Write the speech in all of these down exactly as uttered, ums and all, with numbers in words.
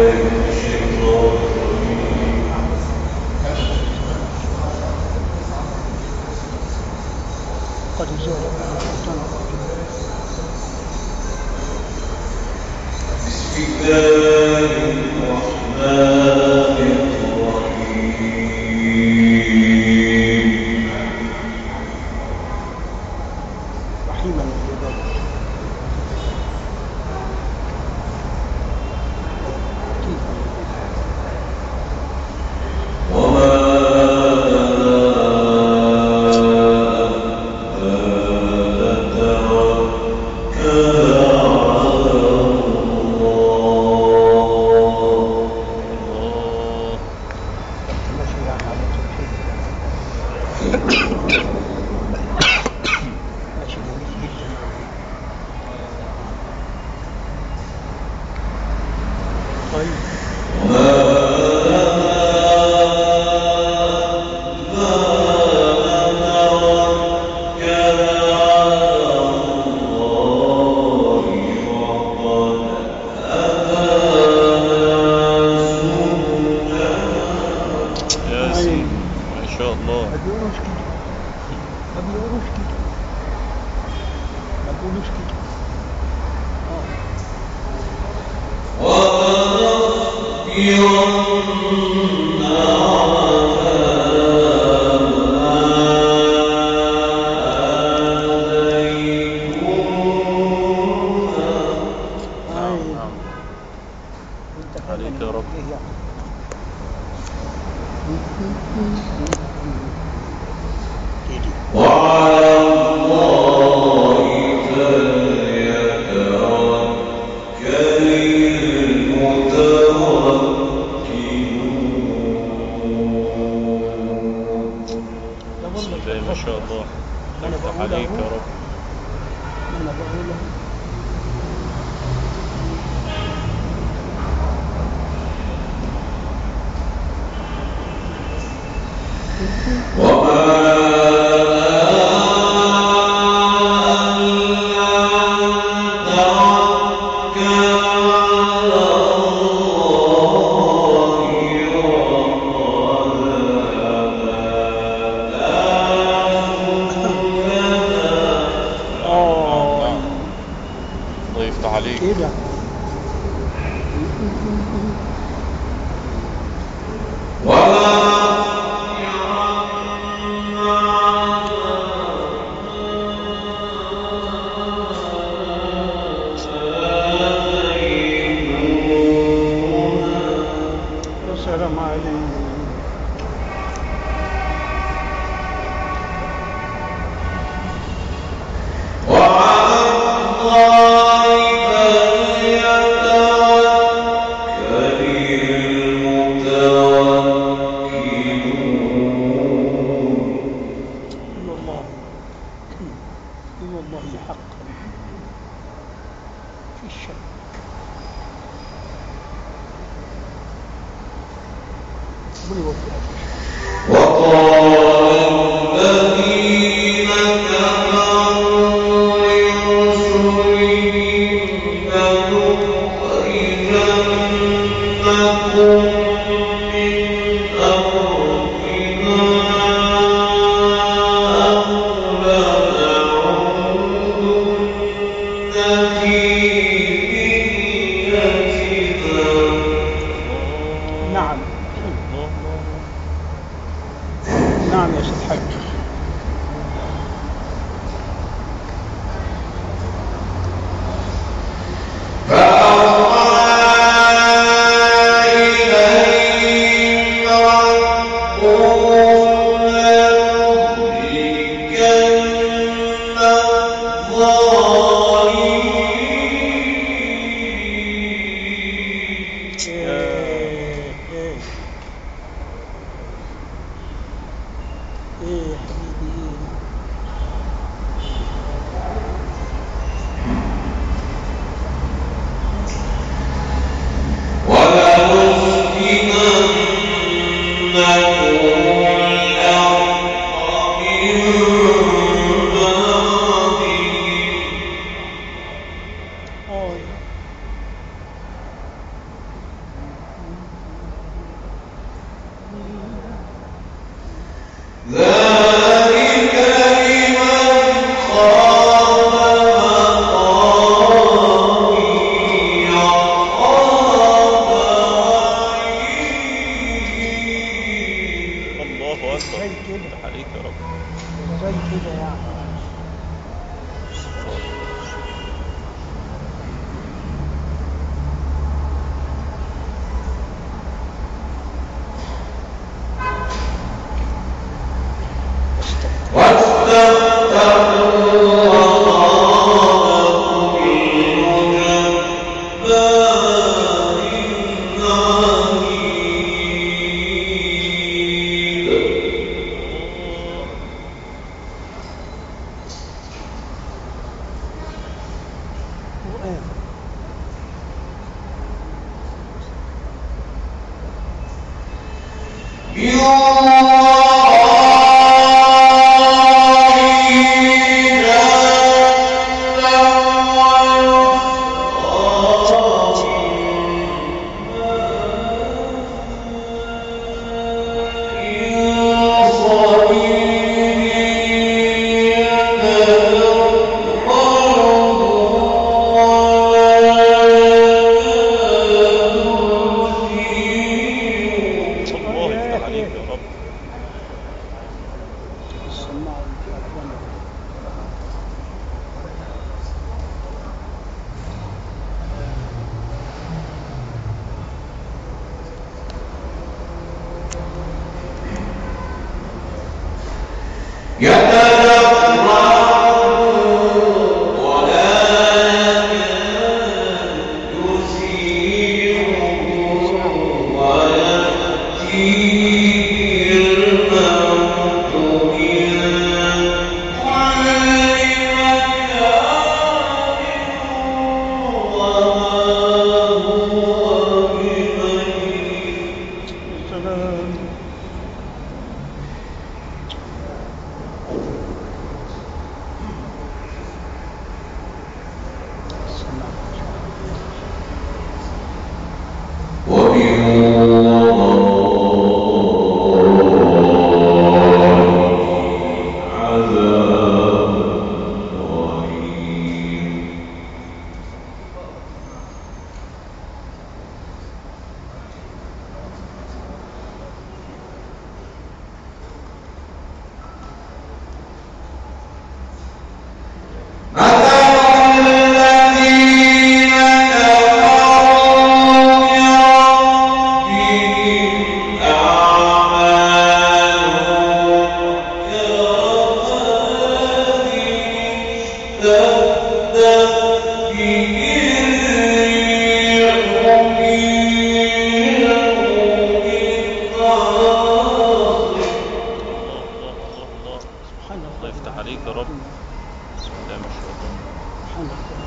قد زال بسم الله الرحمن الرحيم رحيما بالعباد عليك يا رب. وعلى الله فليتوكل المتوكلون. بسم الله ما شاء الله. افتح عليك يا رب. أنا بقوله الله يفتح عليك كده. السلام عليكم. نعم نعم يا شيخ حاج. القرآن. الله يفتح عليك يا رب. السماعة في أقوامه. السلام. الله يفتح عليك يا رب. بسم الله ما شاء الله. سبحان الله.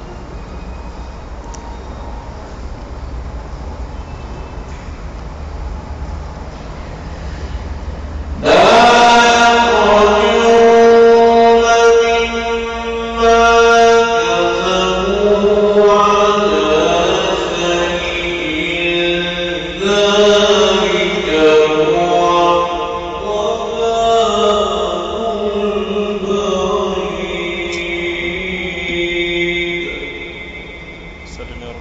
سلم يا رب.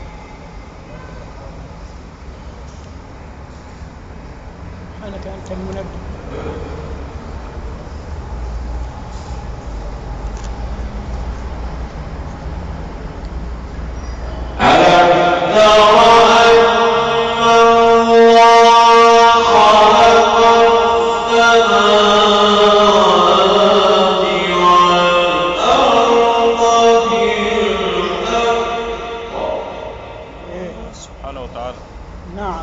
سبحانك أنت المنبه. سبحانه وتعالى. نعم.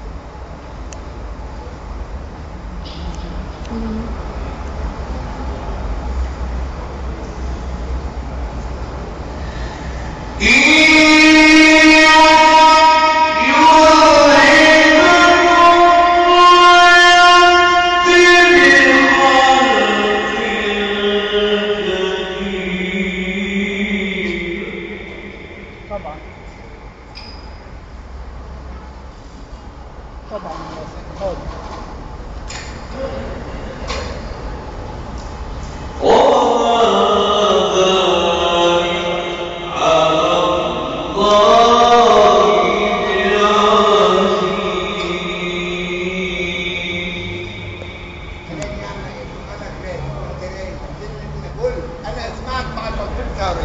طبعا طبعا هذا انا اسمعك مع الدكتور ثوري.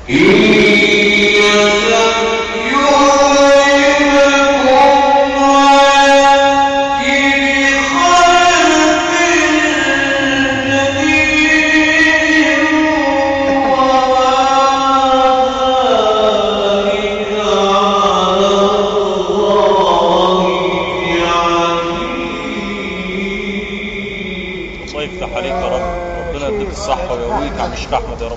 الله يفتح عليك يا رب، ربنا يديك الصحة ويقويك يا عم الشيخ أحمد يا رب.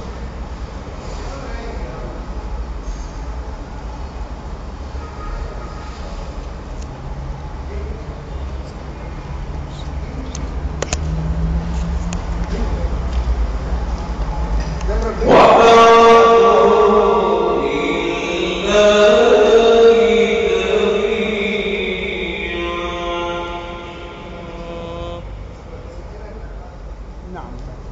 نعم.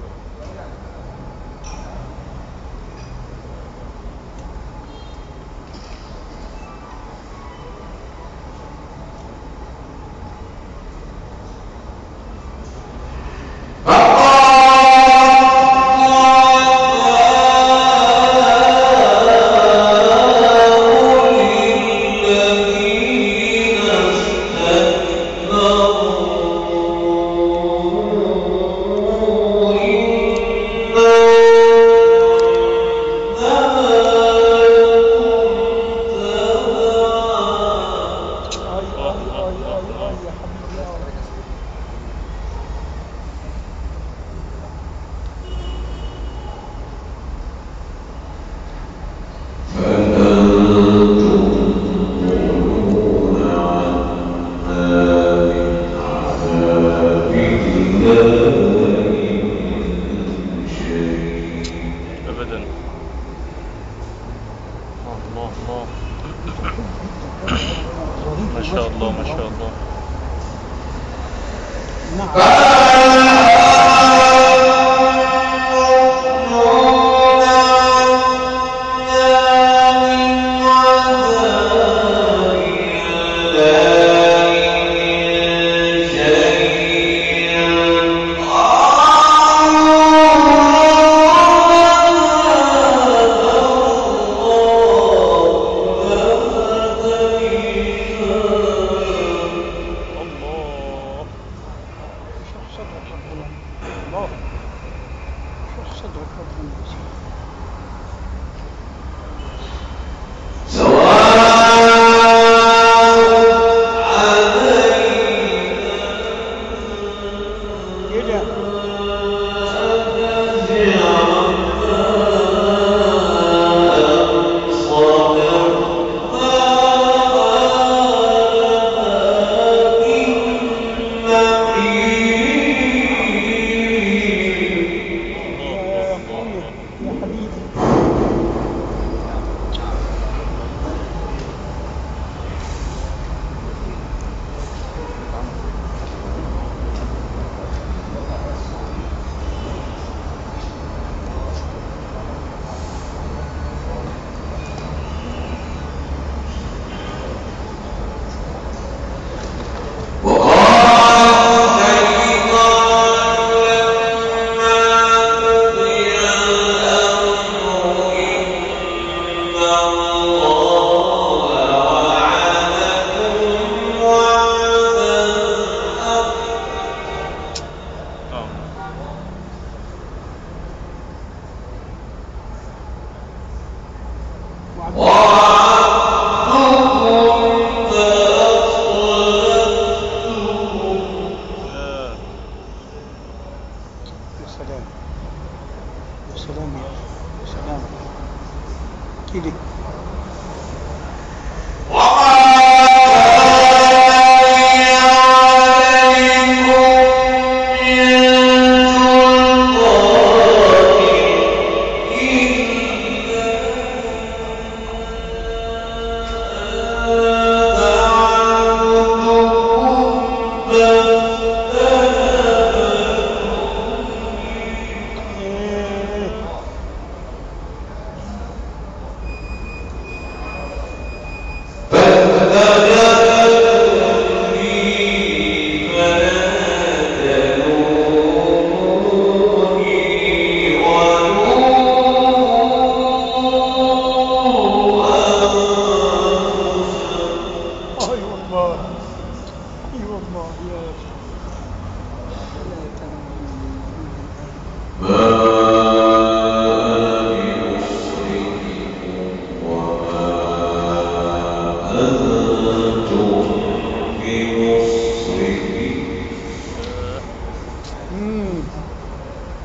أبدا. الله الله ما شاء الله ما شاء الله. نعم.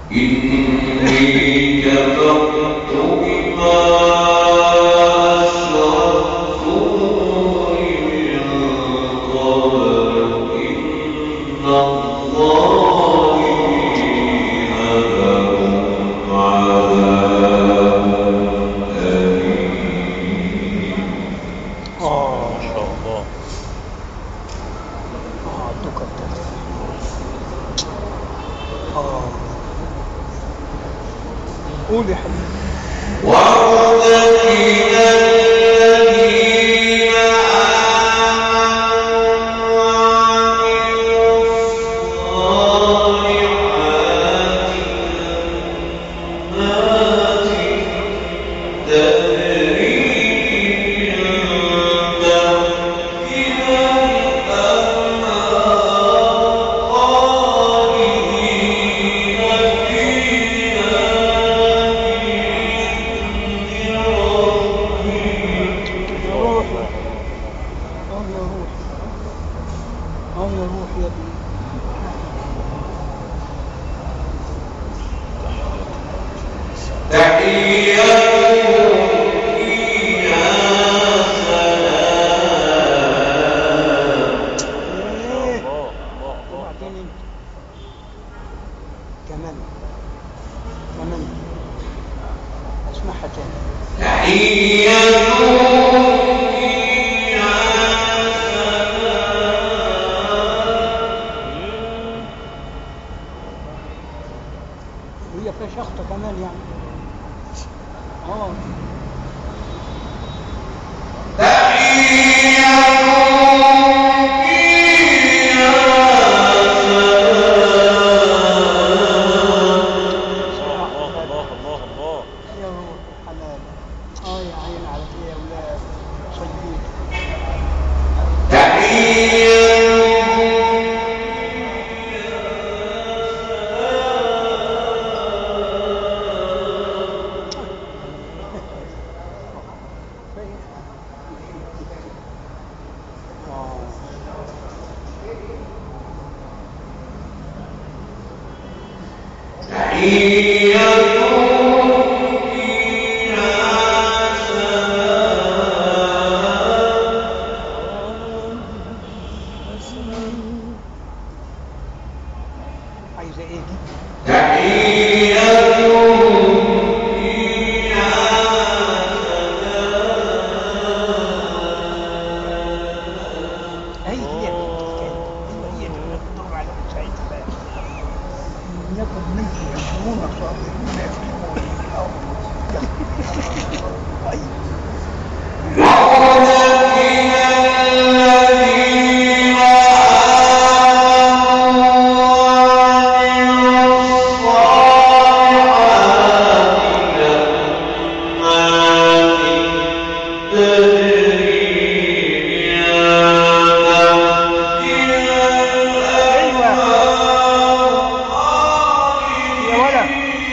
إني كفرت بما أشركتموني من قبل إن الظالمين لهم عذاب أليم. اه ما شاء الله. اه تكتر اه قول يا حبيبي. وَالَّذِينَ الَّذِينَ آمَنُوا وَعَمِلُوا الصَّالِحَاتِ جَنَّاتٍ تَجْرِي مِن تَحْتِهَا الْأَنْهَارُ خَالِدِينَ فِيهَا يا روحي اه يا روحي اه يا روحي يا ابني. تحيتهم فيها سلام. ايه الله الله الله. وبعدين انت كمان كمان اسمعها تاني. تحيتهم فيها سلام. وهي فيها شخطة كمان يعني اه تحيتهم فيها سلام. الله الله الله الله. يا روح الحلال اه يا عين على ايه يا اولاد صيدين تحيتهم اه تحيتهم فيها سلام. عايزة ايه دي؟ تحيتهم فيها سلام. هي هي دي الحكاية. هي هي دي اللي بتدور على سعيد بقى ياخد منك عشرون صابرون يفتحون الارض طيب وَالَّذِينَ الَّذِينَ آمَنُوا وَعَمِلُوا الصَّالِحَاتِ جَنَّاتٍ تَجْرِي مِن تَحْتِهَا الْأَنْهَارُ يا ولد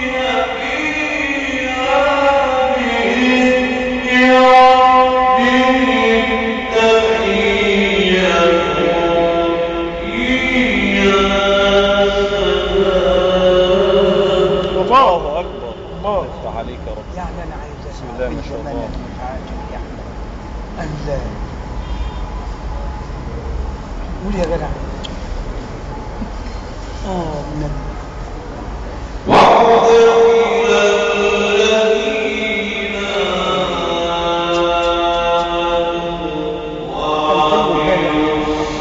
الله أكبر. الله يفتح عليك يا رب. يعني انا عايز بسم اسمع الله من ما شاء زمان الله. المتعاجب يعني الله قول يا جدع اه النبي وَأُدْخِلَ الَّذِينَ آمَنُوا وَعَمِلُوا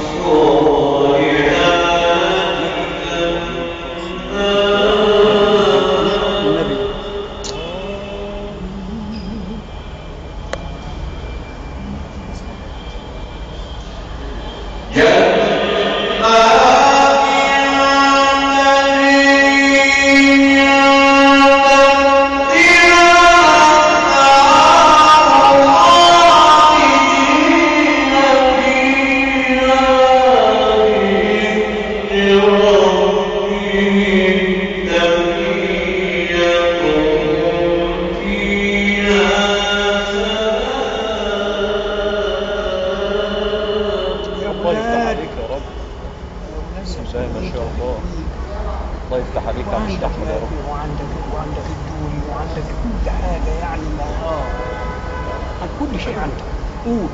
الصَّالِحَاتِ النبي جَنَّاتٍ تَجْرِي الكافي وعندك وعندك الدوري وعندك كل حاجة يعني ما اه عن كل شيء عندك. قول.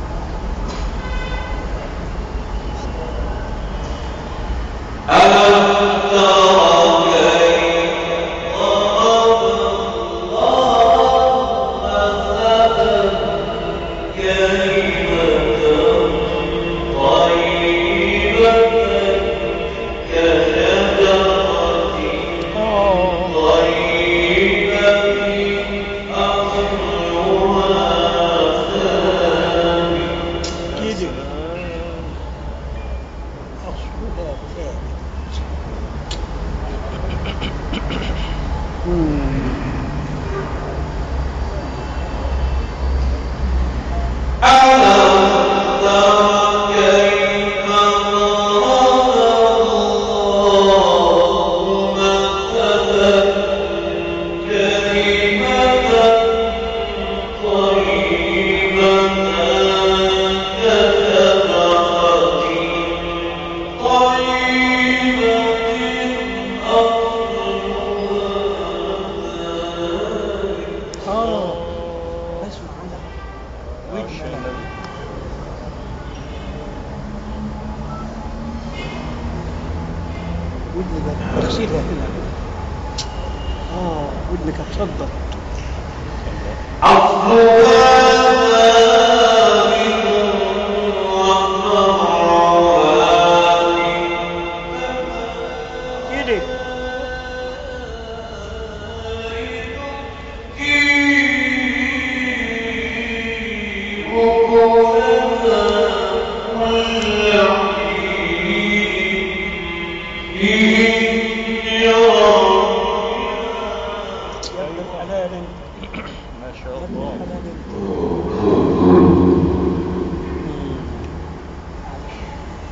ألم تر كيف ضرب الله مثلا كلمة طيبة كشجرة اه طيبة أصلها ثابت كده أصلها ثابت. ألم تر كيف ضرب الله مثلا كلمة طيبة كشجرة طيبة أصلها اه بسمع عنها عشان النبي. ودنك تغسلها هنا. اه ودنك تصدق. كده يا ابن الحلال انت. ما شاء يا ابن الله. الحلال انت. معلش.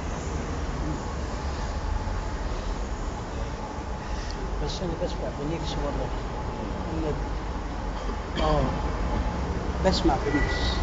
بس انا بسمع بنفسي والله. النبي. اه بسمع بنفسي.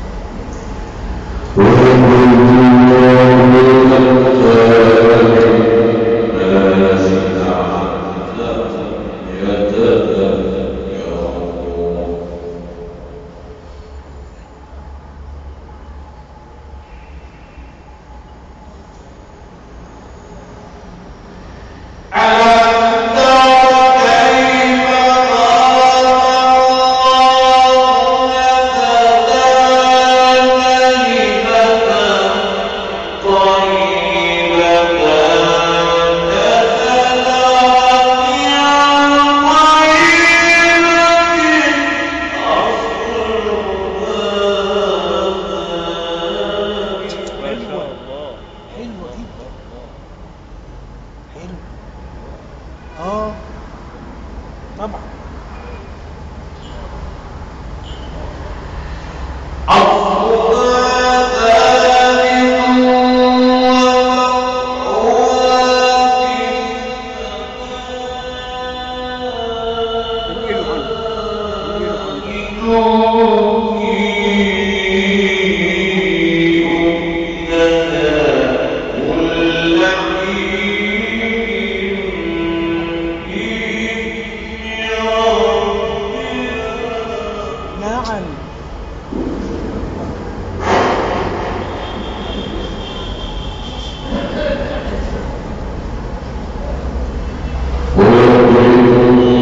ما شاء الله. حلوة جدا. حلو. اه طبعا. انقلوا عنه. انقلوا عنه. نعم. قل